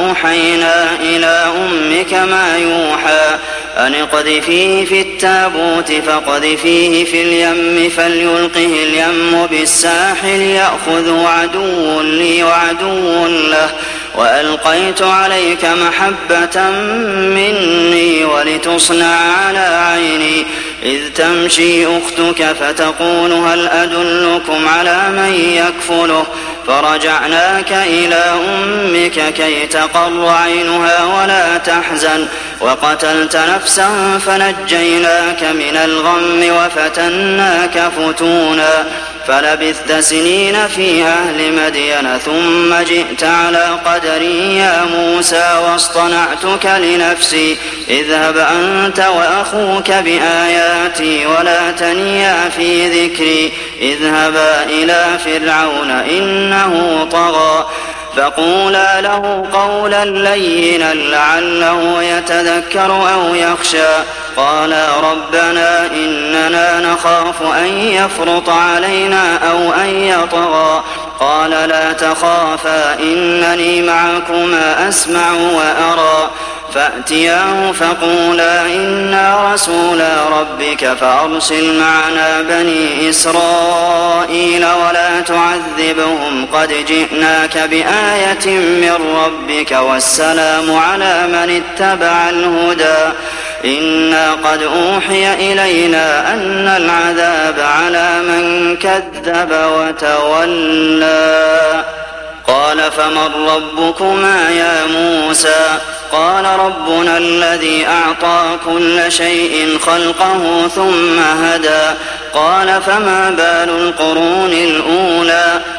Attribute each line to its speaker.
Speaker 1: أوحينا إلى أمك ما يوحى أن اقذفيه في التابوت فاقذفيه في اليم فليلقه اليم بالساحل يأخذه عدو لي وعدو له وألقيت عليك محبة مني ولتصنع على عيني إذ تمشي أختك فتقول هل أدلكم على من يكفله فرجعناك إلى أمك كي تقر عينها ولا تحزن وقتلت نفسا فنجيناك من الغم وفتناك فتونا فلبثت سنين في أهل مدين ثم جئت على قدري يا موسى واصطنعتك لنفسي اذهب أنت وأخوك بآياتي ولا تنيا في ذكري اذهبا إلى فرعون إنه طغى فقولا له قولا لينا لعله يتذكر أو يخشى قالا ربنا إننا نخاف أن يفرط علينا أو أن يطغى قال لا تخافا إنني معكما أسمع وأرى فأتياه فقولا إنا رسولا ربك فأرسل معنا بني إسرائيل ولا تعذبهم قد جئناك بآية من ربك والسلام على من اتبع الهدى إنا قد أوحي إلينا أن العذاب على من كذب وتولى قال فمن ربكما يا موسى قال ربنا الذي أعطى كل شيء خلقه ثم هدى قال فما بال القرون الأولى